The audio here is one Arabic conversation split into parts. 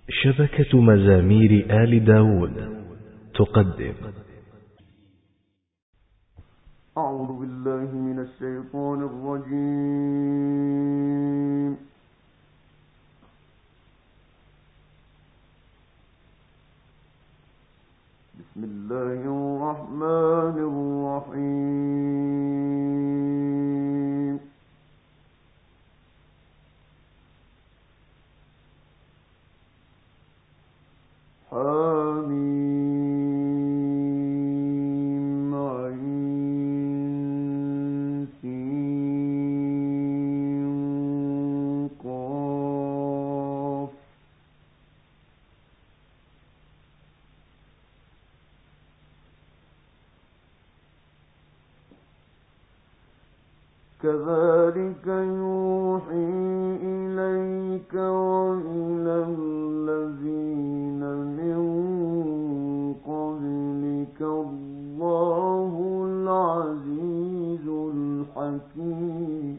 شبكة مزامير آل داود تقدم. أعوذ بالله من الشيطان الرجيم. بسم الله الرحمن الرحيم. حميم عين سين قاف. كذلك يوحي إليك وإلى الذين من قبلك الله العزيز الحكيم.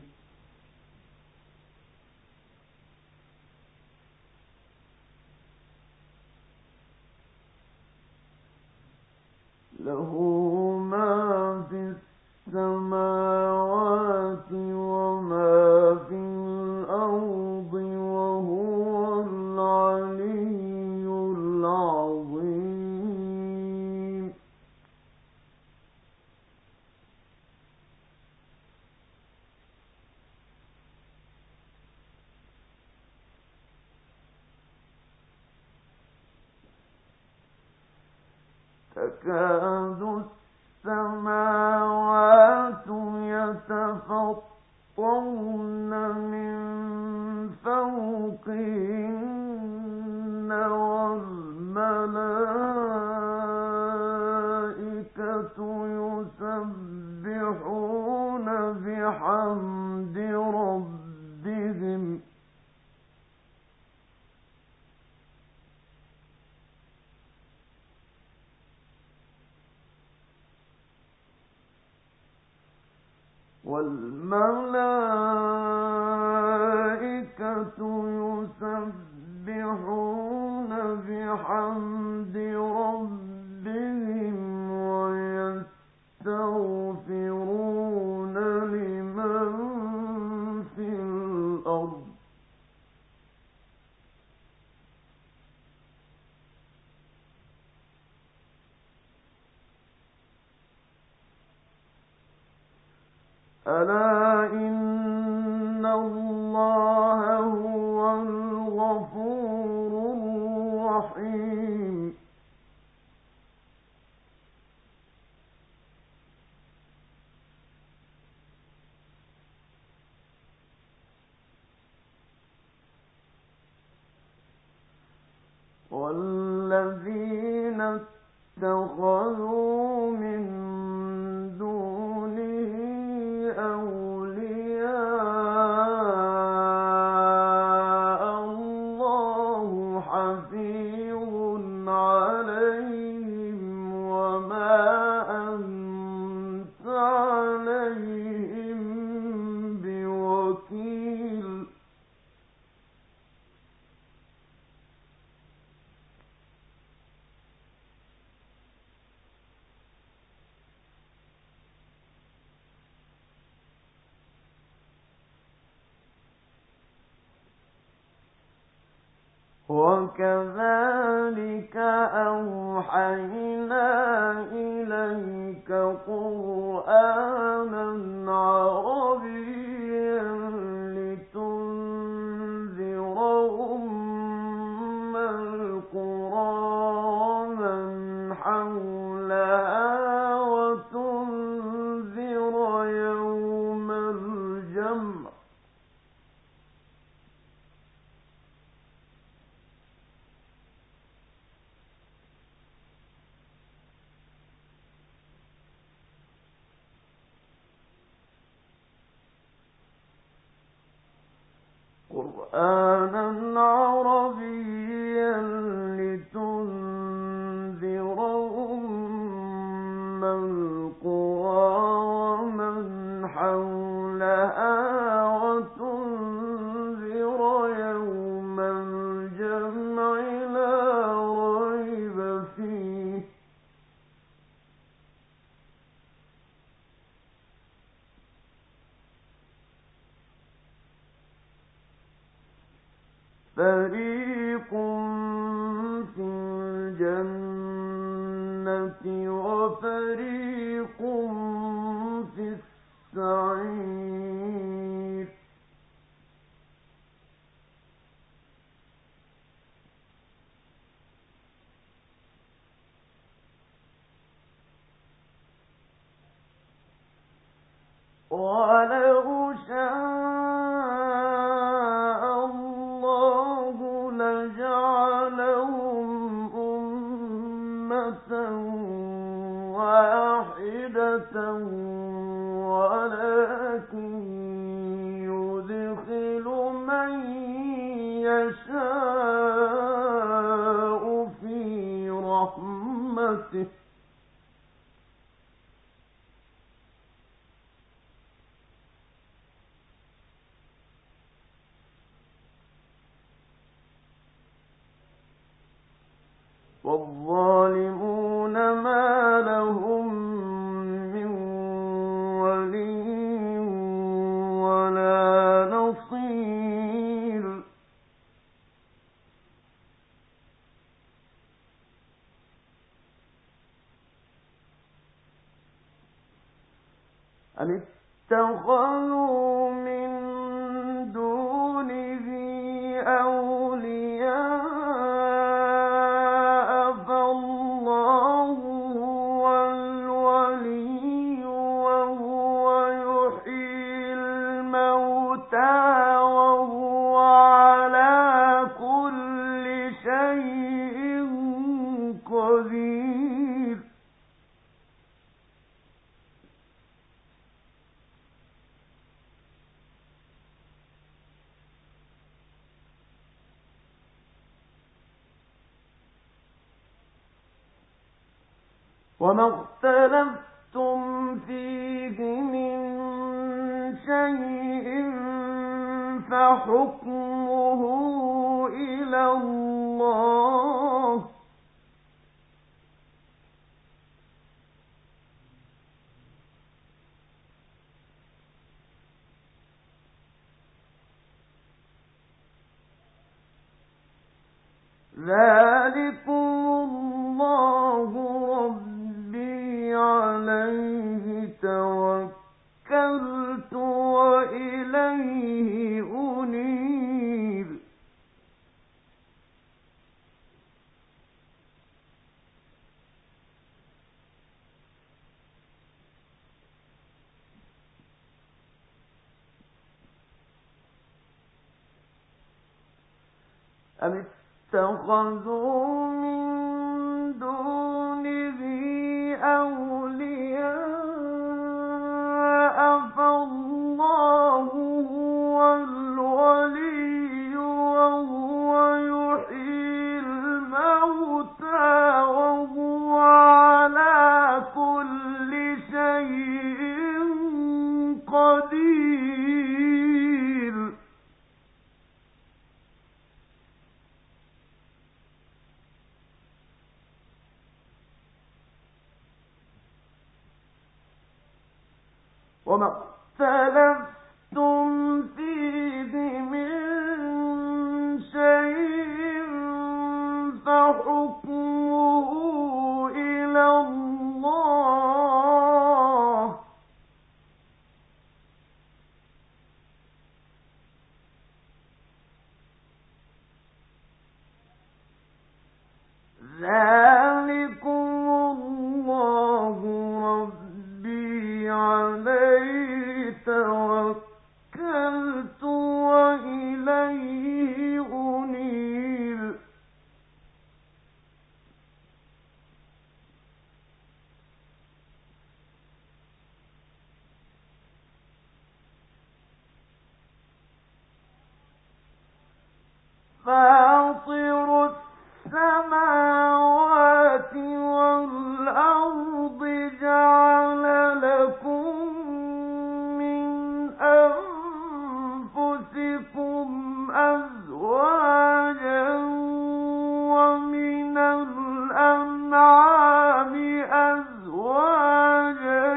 له ما في السماوات وما في الأرض وهو العلي العظيم. تكاد السماوات يتفطرن من فوقهن والملائكة يسبحون بحمد ربهم ويستغفرون لمن في الأرض. ألا إن الله هو الغفور الرحيم. والذين اتخذوا من دونه أولياء الله حفيظ عليهم وما أنت عليهم بوكيل. وكذلك أوحينا إليك قرآنا عربيا لتنذر أم القرى ومن حولها وتنذر يوم الجمع. قرآنا عربيا لتنذر أم القرى ومن حولها وتنذر يوم الجمع ولو شاء الله لجعلهم أمة واحدة ولكن يدخل من يشاء في رحمته والظالمون ما لهم من ولي ولا نصير أم اتخذوا من دونه أولياء فالله هو الولي وهو يحيي الموتى وهو على كل شيء قدير وما اختلفتم فيه من شيء فحكمه إلى الله ذلكم الله ربي عليه توكلت وإليه أنيب أم اتخذوا من دونه أولياء فالله هو الولي وهو يحيي الموتى وهو على كل شيء قدير وما اختلفتم فيه من شيء فحكمه إلى الله ذلكم الله ربي عليه توكلت وإليه أنيب فاطر السماوات والأرض جعل لكم من أنفسكم أزواجا ومن الأنعام أزواجا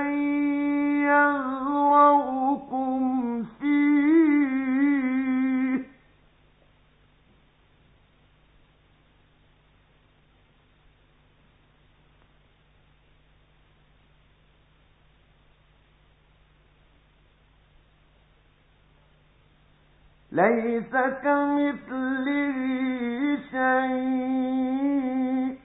يذرؤكم فيه ليس كمثله شيء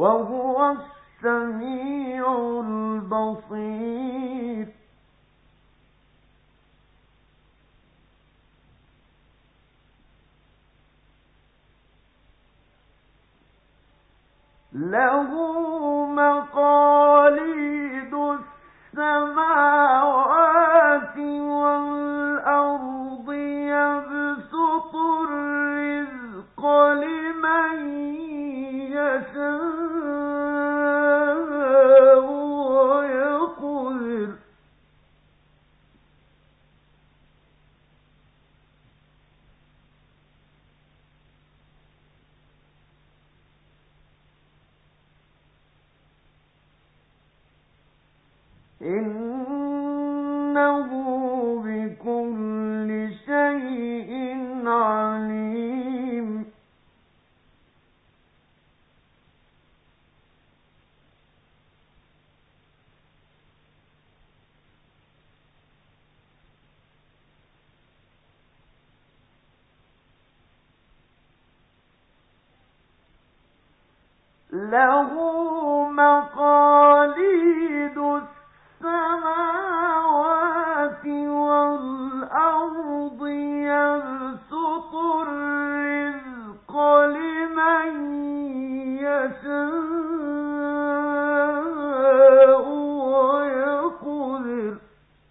وهو السميع البصير له مقاليد السماوات والأرض يبسط الرزق لمن يشاء ويقدر إنه بكل شيء عليم له مقاليد السماوات والأرض يبسط الرزق لمن يشاء ويقدر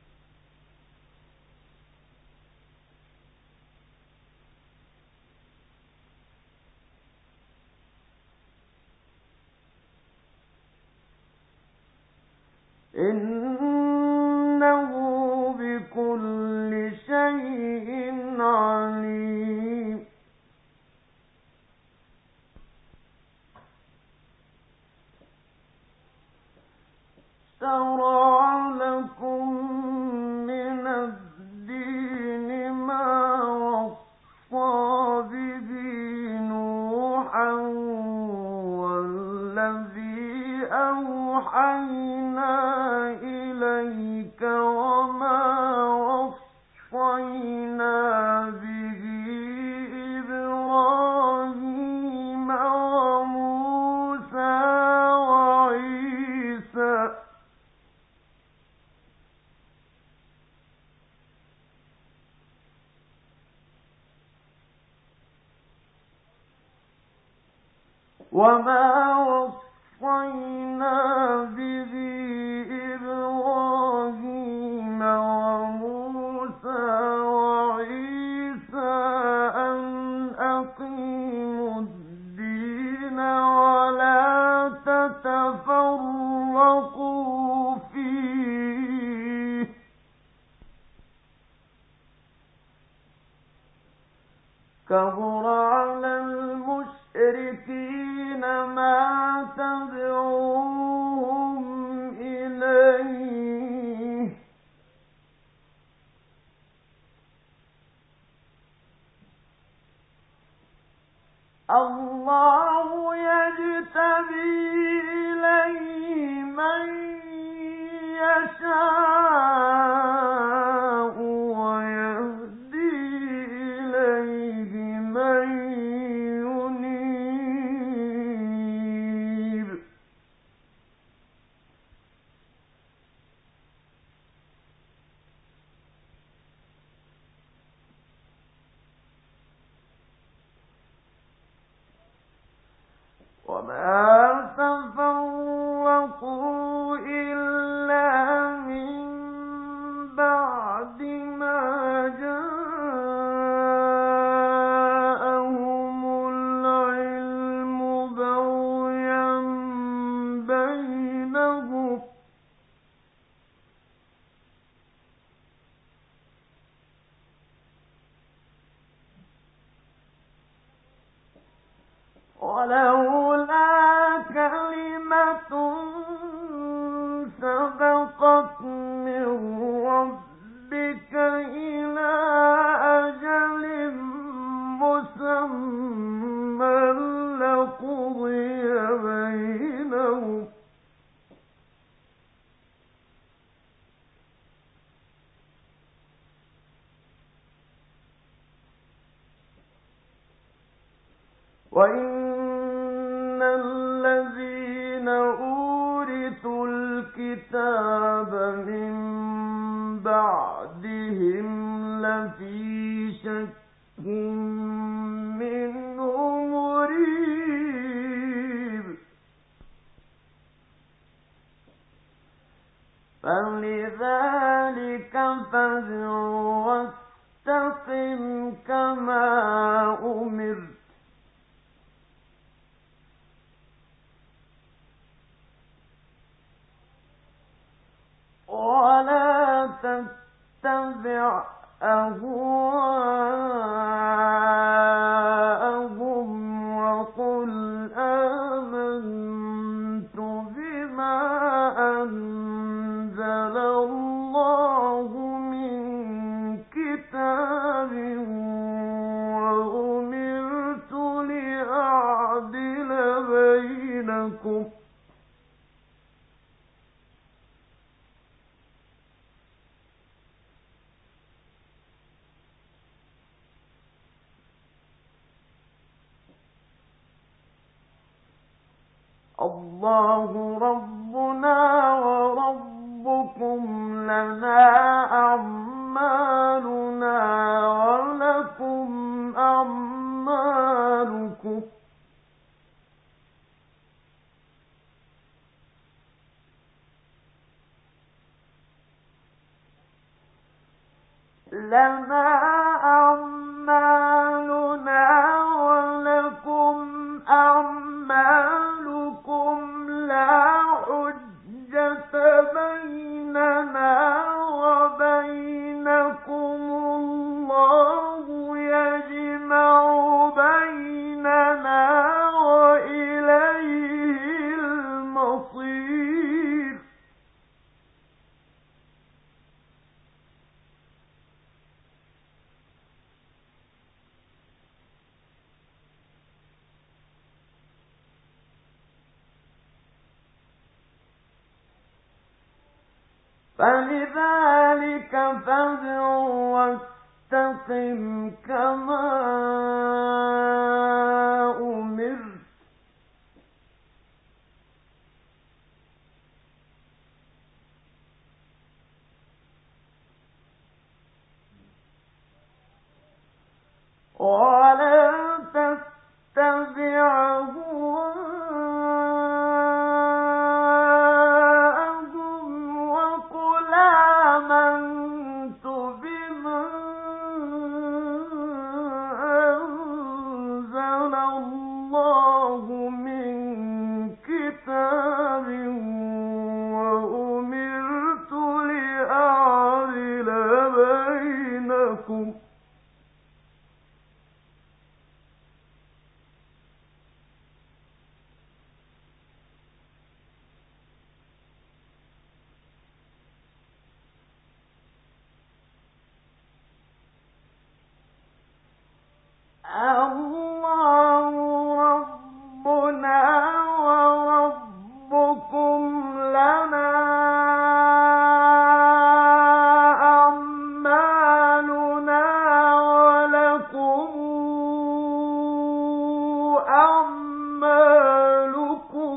إنه بكل شيء عليم شرع لكم من الدين ما وصى به نوحا والذي أوحينا إليك وما وصينا به إبراهيم وموسى وعيسى أن أقيموا الدين ولا تتفرقوا فيه كبر على المشركين ما تدعوهم إليه الله يجتبي إليه من يشاء ويهدي إليه من ينيب وما تفرقوا إلا من بعد ما جاءهم العلم بغيا بينهم ولولا كلمة سبقت من ربك إلى أجل مسمى لقضي بينهم وإن الذين الكتاب من بعدهم لفي شك منه مريب فلذلك فادع واستقم كما أمرت ولا تتبع أهواءهم وقل آمنت بما أنزل الله من كتاب وأمرت لأعدل بينكم الله ربنا وربكم لنا أعمالنا ولكم أعمالكم لنا أعمالنا ولكم أعمالكم لا حجة بيننا وبينكم الله يجمع بيننا وإليه المصير فلذلك فادع واستقم كما أمرت ولا تتبع أهواءهم وقل آمنت بما أنزل الله من كتاب وأمرت لأعدل بينكم الله ربنا وربكم لنا أعمالنا ولكم أعمالكم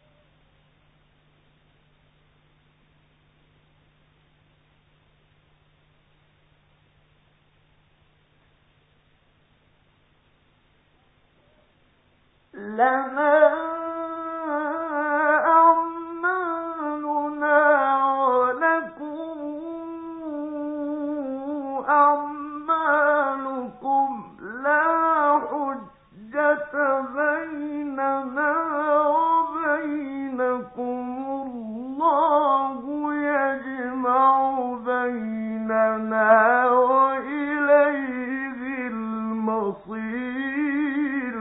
لنا أعمالنا ولكم أعمالكم لا حجة بيننا وبينكم الله يجمع بيننا وإليه المصير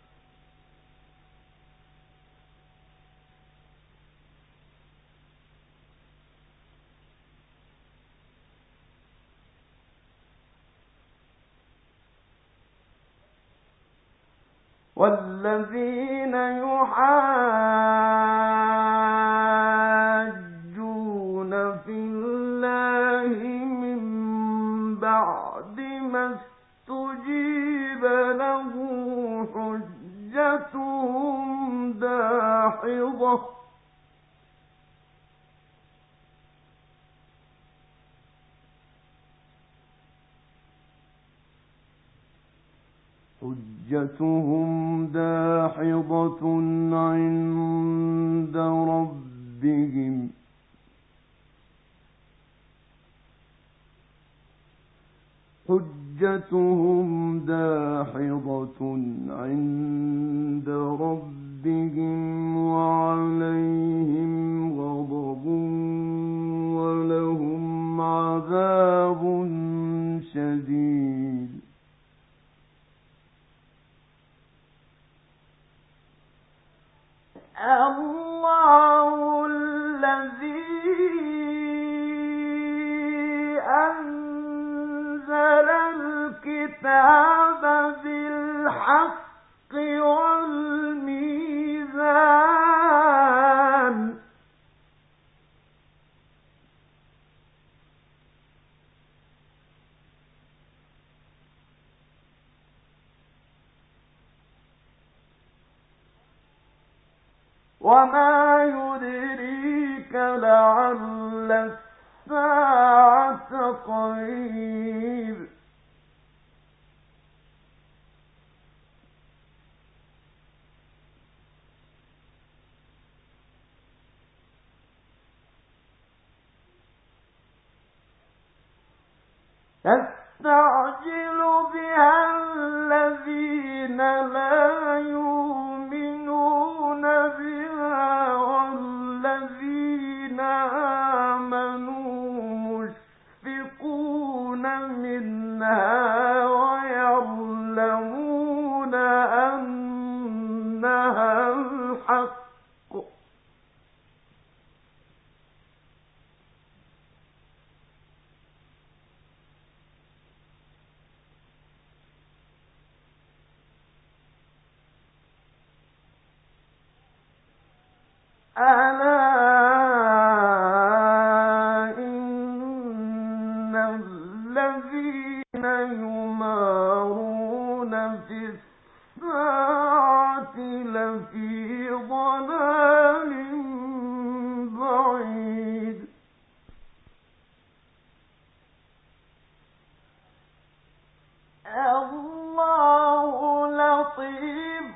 والذين يحاجون في الله من بعد ما استجيب له حجتهم داحضة حجتهم داحضة عند ربهم وعليهم غضب ولهم عذاب شديد. الله الذي أنزل الكتاب بالحق والميزان وما يدريك لعل الساعة قريب. يستعجل بها الذين لا يؤمنون بها والذين آمنوا مشفقون منها ويعلمون أنها الحق. ألا إن الذين يمارون في الساعة لفي ضلال بعيد. الله لطيف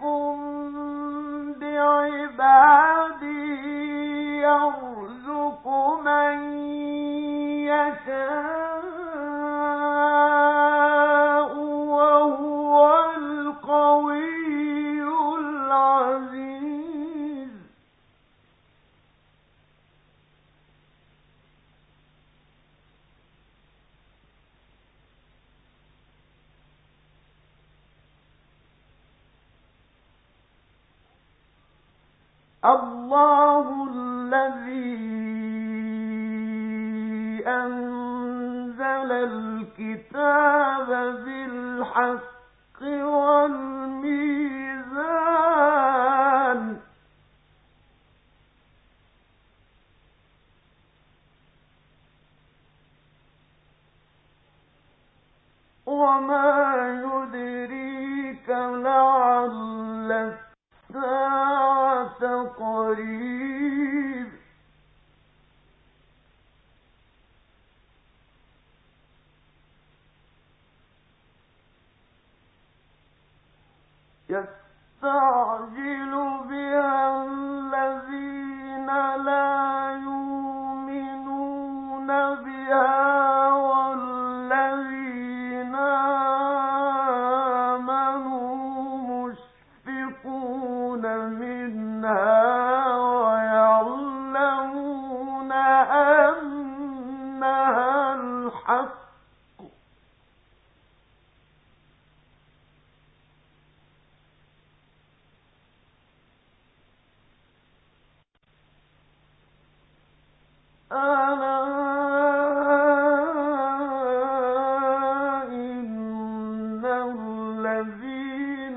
بعباده يرزق من يشاء وهو القوي العزيز. الله الذي أنزل الكتاب بالحق والميزان وما يدريك لعل الساعة قريب. يستعجل بها الذين لا يؤمنون بها والذين آمنوا مشفقون منها ويعلمون أنها الحق. ألا إن الذين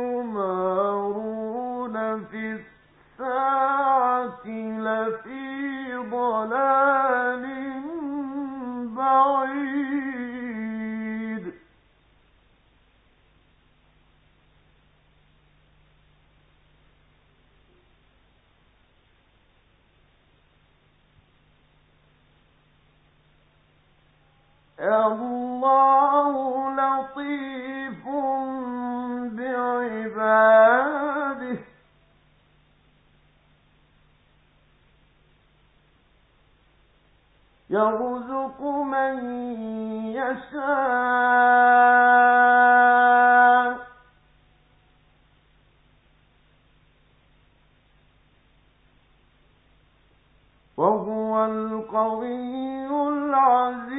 يمارون في الساعة لفي ضلال بعيد. الله لطيف يرزق من يشاء وهو القوي العزيز